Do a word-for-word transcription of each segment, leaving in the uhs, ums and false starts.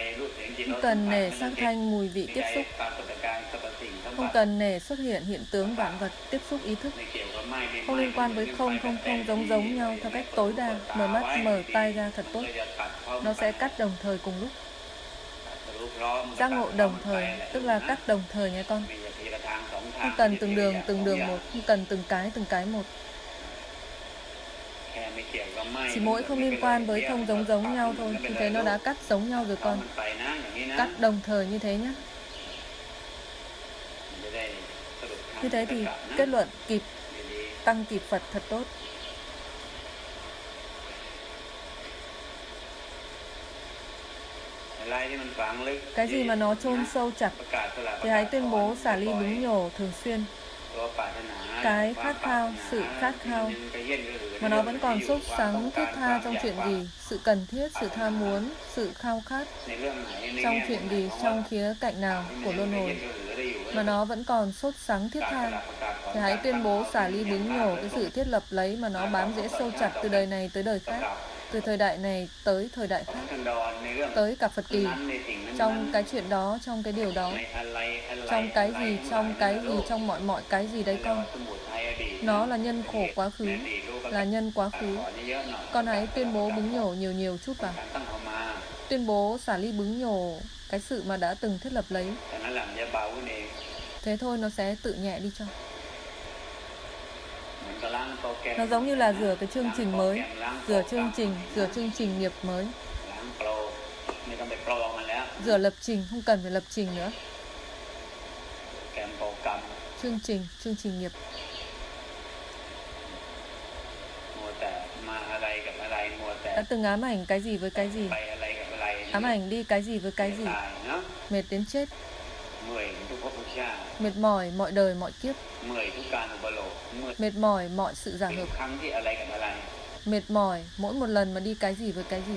Không cần nể sắc thanh mùi vị tiếp xúc. Không cần nể xuất hiện hiện tướng vạn vật tiếp xúc ý thức. Không liên quan với không, không, không giống giống nhau theo cách tối đa. Mở mắt, mở tay ra thật tốt. Nó sẽ cắt đồng thời cùng lúc. Giác ngộ đồng thời, tức là cắt đồng thời nha con. Không cần từng đường, từng đường một. Không cần từng cái, từng cái một. Chỉ mỗi không liên quan với không giống giống nhau thôi. Như thế nó đã cắt giống nhau rồi con. Cắt đồng thời như thế nhé. Như thế thì kết luận kịp, tăng kịp Phật thật tốt. Cái gì mà nó chôn sâu chặt thì hãy tuyên bố xả ly búng nhổ thường xuyên. Cái khát khao, sự khát khao mà nó vẫn còn sốt sắng thiết tha trong chuyện gì, sự cần thiết, sự tham muốn, sự khao khát trong chuyện gì, trong khía cạnh nào của luân hồi mà nó vẫn còn sốt sắng thiết tha thì hãy tuyên bố xả ly búng nhổ cái sự thiết lập lấy mà nó bám rễ sâu chặt từ đời này tới đời khác, từ thời đại này tới thời đại khác, tới cả Phật kỳ. Trong cái chuyện đó, trong cái điều đó, trong cái gì, trong cái gì, trong mọi mọi cái gì đấy con. Nó là nhân khổ quá khứ, là nhân quá khứ. Con hãy tuyên bố búng nhổ nhiều nhiều chút vào. Tuyên bố xả ly búng nhổ cái sự mà đã từng thiết lập lấy. Thế thôi nó sẽ tự nhẹ đi cho. Nó giống như là rửa cái chương trình mới, rửa chương trình, rửa chương trình nghiệp mới. Rửa lập trình, không cần phải lập trình nữa. Chương trình, chương trình nghiệp. Đã từng ám ảnh cái gì với cái gì, ám ảnh đi cái gì với cái gì, mệt đến chết, mệt mỏi mọi đời mọi kiếp, mệt mỏi mọi sự giả hợp, mệt mỏi mỗi một lần mà đi cái gì với cái gì,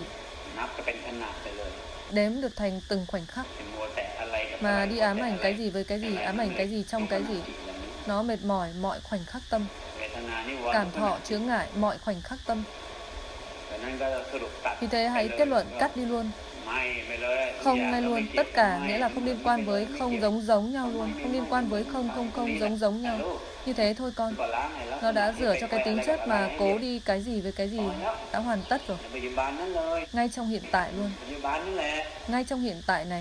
đếm được thành từng khoảnh khắc. Mà đi ám ảnh cái gì với cái gì, ám ảnh cái gì trong cái gì, nó mệt mỏi mọi khoảnh khắc tâm, cảm thọ chướng ngại mọi khoảnh khắc tâm. Vì thế hãy kết luận cắt đi luôn. Không ngay luôn, tất cả nghĩa là không liên quan với không giống giống nhau luôn, không liên quan với không không không giống giống nhau. Như thế thôi con. Nó đã rửa cho cái tính chất mà cố đi cái gì với cái gì đã hoàn tất rồi. Ngay trong hiện tại luôn. Ngay trong hiện tại này.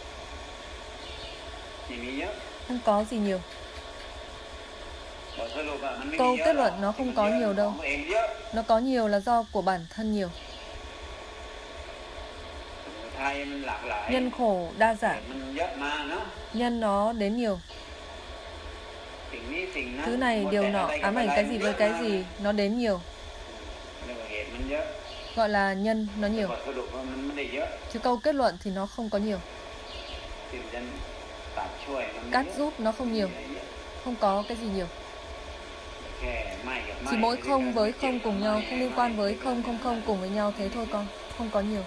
Không có gì nhiều. Câu kết luận nó không có nhiều đâu. Nó có nhiều là do của bản thân nhiều. Nhân khổ đa dạng. Nhân nó đến nhiều. Thứ này điều nọ, ám ảnh cái gì với cái gì, nó đến nhiều. Gọi là nhân nó nhiều. Chứ câu kết luận thì nó không có nhiều. Cắt giúp nó không nhiều. Không có cái gì nhiều. Chỉ mỗi không với không cùng nhau, không liên quan với không không không cùng với nhau, thế thôi con. Không có nhiều.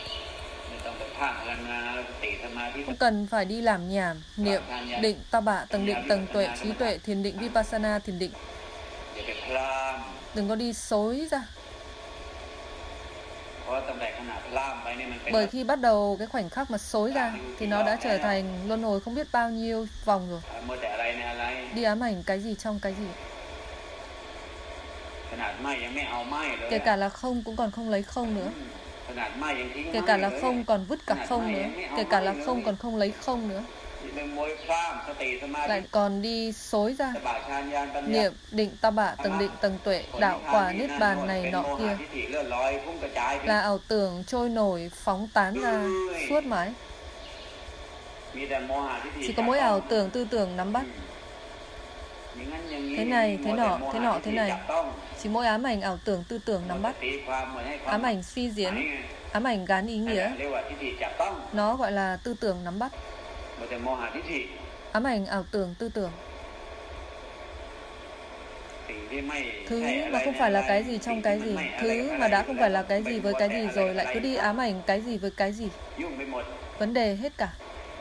Không cần phải đi làm nhảm, niệm, định, ta bạ, tầng định, tầng tuệ, trí tuệ, thiền định, vipassana, thiền định. Đừng có đi xối ra. Bởi khi bắt đầu cái khoảnh khắc mà xối ra thì nó đã trở thành luân hồi không biết bao nhiêu vòng rồi. Đi ám ảnh cái gì trong cái gì. Kể cả là không cũng còn không lấy không nữa. Kể cả là không còn vứt cả không nữa. Kể cả là không còn không lấy không nữa. Lại còn đi xối ra. Niệm, định, ta bạ, tầng định, tầng tuệ, đạo quả, niết bàn này nọ kia. Là ảo tưởng trôi nổi, phóng tán ra suốt mãi. Chỉ có mỗi ảo tưởng, tư tưởng nắm bắt. Thế này, thế nọ, thế nọ, thế này. Chỉ mỗi ám ảnh, ảo tưởng, tư tưởng nắm bắt. Ám ảnh suy diễn, ám ảnh gán ý nghĩa. Nó gọi là tư tưởng nắm bắt. Ám ảnh, ảo tưởng, tư tưởng. Thứ mà không phải là cái gì trong cái gì. Thứ mà đã không phải là cái gì với cái gì rồi lại cứ đi ám ảnh cái gì với cái gì. Vấn đề hết cả.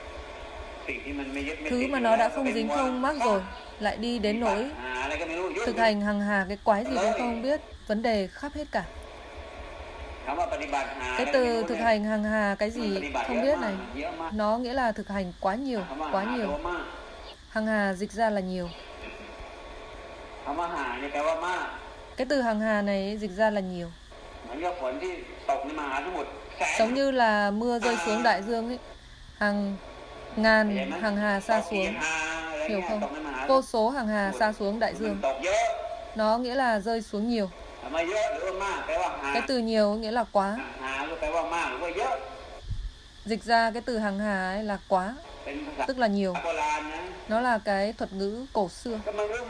Thứ mà nó đã không dính không mắc rồi lại đi đến nỗi thực hành hằng hà cái quái gì cũng không biết. Vấn đề khắp hết cả. Cái từ thực hành hằng hà cái gì không biết này, nó nghĩa là thực hành quá nhiều, quá nhiều. Hằng hà dịch ra là nhiều. Cái từ hằng hà này dịch ra là nhiều. Giống như là mưa rơi xuống đại dương ấy, hàng ngàn hằng hà sa xuống, hiểu không? Vô số hằng hà sa xuống đại dương. Nó nghĩa là rơi xuống nhiều. Cái từ nhiều nghĩa là quá. Dịch ra cái từ hằng hà ấy là quá, tức là nhiều. Nó là cái thuật ngữ cổ xưa.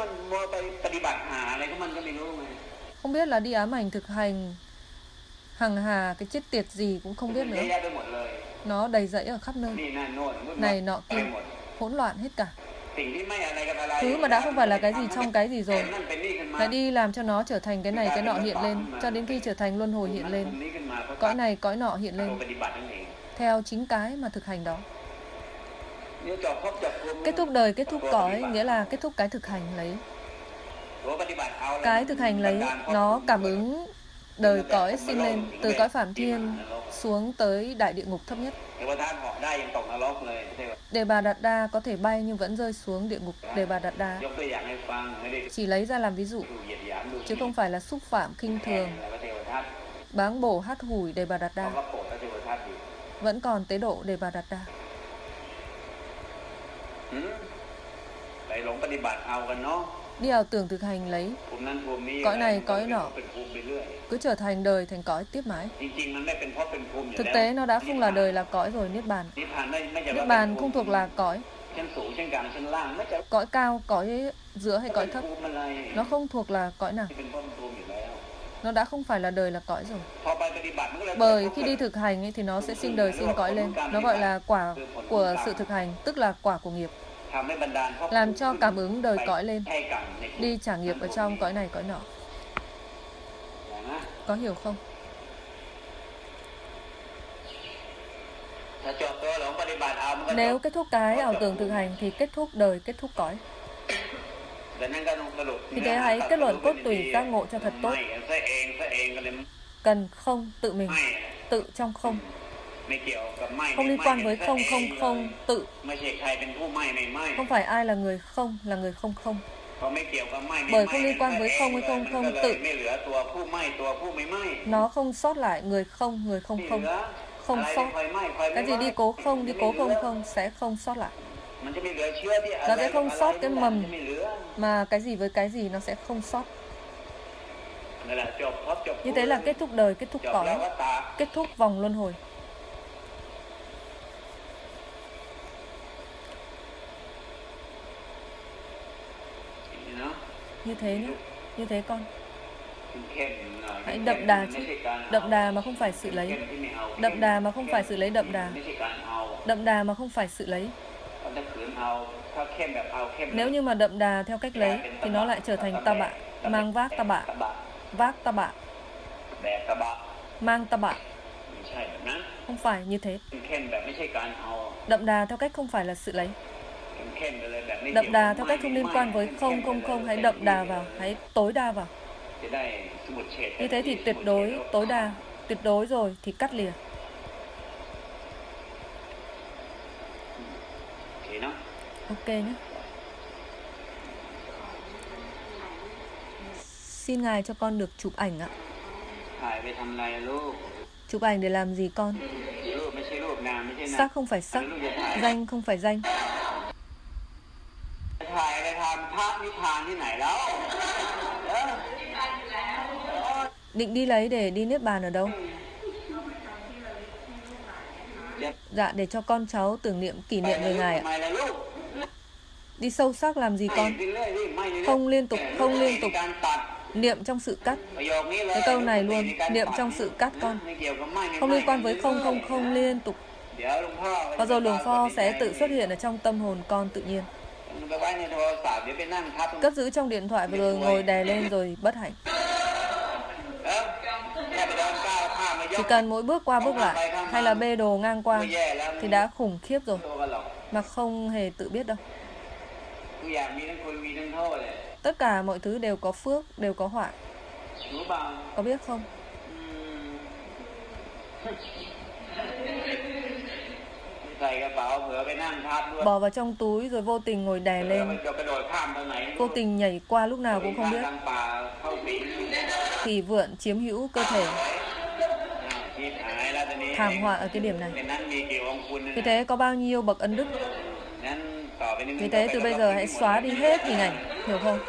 Không biết là đi ám ảnh thực hành hằng hà cái chết tiệt gì cũng không biết nữa. Nó đầy rẫy ở khắp nơi, này nọ kia, hỗn loạn hết cả. Thứ mà đã không phải là cái gì trong cái gì rồi, lại đi làm cho nó trở thành cái này cái nọ hiện lên, cho đến khi trở thành luân hồi hiện lên, cõi này cõi nọ hiện lên, theo chính cái mà thực hành đó. Kết thúc đời, kết thúc cõi, nghĩa là kết thúc cái thực hành lấy. Cái thực hành lấy, nó cảm ứng đời cõi sinh lên, từ cõi Phạm Thiên xuống tới đại địa ngục thấp nhất. Đề Bà Đạt Đa có thể bay nhưng vẫn rơi xuống địa ngục Đề Bà Đạt Đa. Chỉ lấy ra làm ví dụ, chứ không phải là xúc phạm khinh thường, báng bổ hát hủi Đề Bà Đạt Đa. Vẫn còn tế độ Đề Bà Đạt Đa. Đi ảo tưởng thực hành lấy, cõi này cõi nọ, cứ trở thành đời thành cõi tiếp mãi. Thực tế nó đã không là đời là cõi rồi. Niết bàn, Niết bàn không thuộc là cõi. Cõi cao, cõi giữa hay cõi thấp, nó không thuộc là cõi nào. Nó đã không phải là đời là cõi rồi. Bởi khi đi thực hành ấy, thì nó sẽ sinh đời sinh cõi lên. Nó gọi là quả của sự thực hành, tức là quả của nghiệp, làm cho cảm ứng đời cõi lên, đi trả nghiệp ở trong cõi này cõi nọ. Có hiểu không? Nếu kết thúc cái ảo tưởng thực hành thì kết thúc đời, kết thúc cõi. Thì thế hãy kết luận cốt tủy giác ngộ cho thật tốt. Cần không tự mình, tự trong không, không liên quan với không không không tự. Không phải ai là người không, là người không không. Bởi không liên quan với không hay không không tự, nó không sót lại người không, người không không, không sót. Cái gì đi cố không, đi cố không không sẽ không sót lại. Nó sẽ không sót cái mầm, mà cái gì với cái gì nó sẽ không sót. Như thế là kết thúc đời, kết thúc cõi, kết thúc vòng luân hồi. Như thế nhé, như thế con. Hãy đậm đà chứ. Đậm đà mà không phải sự lấy. Đậm đà mà không phải sự lấy đậm đà. Đậm đà mà không phải sự lấy. Nếu như mà đậm đà theo cách lấy thì nó lại trở thành ta bạ, mang vác ta bạ, vác ta bạ, mang ta bạ. Không phải như thế. Đậm đà theo cách không phải là sự lấy. Đậm đà theo cách không liên quan với không không không. Hãy đậm đà vào, hãy tối đa vào. Như thế thì tuyệt đối, tối đa. Tuyệt đối rồi thì cắt lìa. Ok nhé. Xin Ngài cho con được chụp ảnh ạ. Chụp ảnh để làm gì con? Sắc không phải sắc, danh không phải danh. Định đi lấy để đi Niết Bàn ở đâu? Dạ, để cho con cháu tưởng niệm, kỷ niệm về Ngài ạ. Đi sâu sắc làm gì con? Không liên tục, không liên tục. Niệm trong sự cắt. Cái câu này luôn, niệm trong sự cắt con. Không liên quan với không không không liên tục. Và rồi Luồng Pho sẽ tự xuất hiện ở trong tâm hồn con tự nhiên. Cất giữ trong điện thoại và rồi ngồi đè lên rồi bất hạnh. Chỉ cần mỗi bước qua bước lại hay là bê đồ ngang qua thì đã khủng khiếp rồi, mà không hề tự biết đâu. Tất cả mọi thứ đều có phước, đều có họa. Có biết không? Bỏ vào trong túi rồi vô tình ngồi đè lên, vô tình nhảy qua lúc nào cũng không biết. Khỉ vượn chiếm hữu cơ thể. Thảm họa ở cái điểm này. Vì thế có bao nhiêu bậc ân đức. Vì thế từ bây giờ hãy xóa đi hết hình ảnh, hiểu không?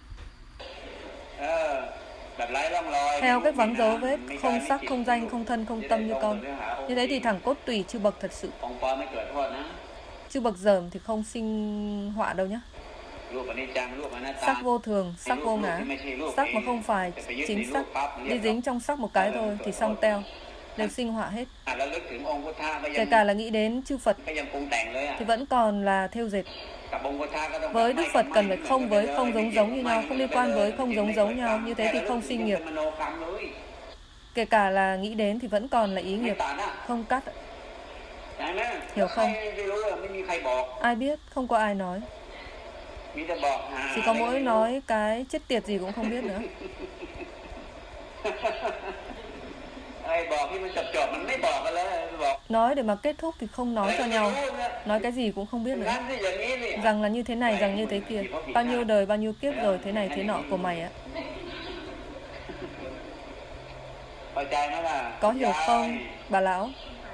Theo cách vắng dấu vết, không sắc, không danh, không thân, không tâm như con. Như thế thì thẳng cốt tủy chư bậc thật sự. Chư bậc dởm thì không sinh họa đâu nhé. Sắc vô thường, sắc vô ngã. Sắc mà không phải chính sắc, đi dính trong sắc một cái thôi thì xong teo, đều sinh họa hết. Kể cả là nghĩ đến chư Phật thì vẫn còn là thêu dệt. Với Đức Phật cần phải không với không giống giống như nhau, không liên quan với không giống giống nhau, như thế thì không sinh nghiệp. Kể cả là nghĩ đến thì vẫn còn là ý nghiệp, không cắt. Hiểu không? Ai biết, không có ai nói. Chỉ có mỗi nói cái chết tiệt gì cũng không biết nữa. Nói để mà kết thúc thì không nói cho nhau. Nói cái gì cũng không biết nữa. Rằng là như thế này, rằng như thế kia. Bao nhiêu đời, bao nhiêu kiếp rồi, thế này thế nọ của mày á. Có hiểu không, bà lão?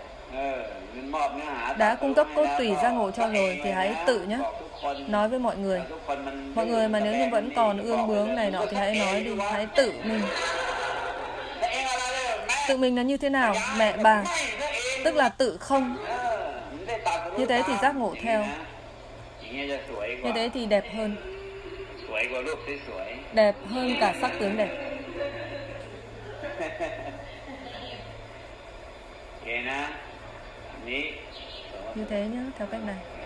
Đã cung cấp cốt tủy giác ngộ cho rồi thì hãy tự nhé. Nói với mọi người. Mọi người mà nếu như vẫn còn ương bướng này nọ thì hãy nói đi. Hãy tự mình. Tự mình là như thế nào? Mẹ bà. Tức là tự không. Như thế thì giác ngộ theo. Như thế thì đẹp hơn. Đẹp hơn cả sắc tướng đẹp. Như thế nhá, theo cách này.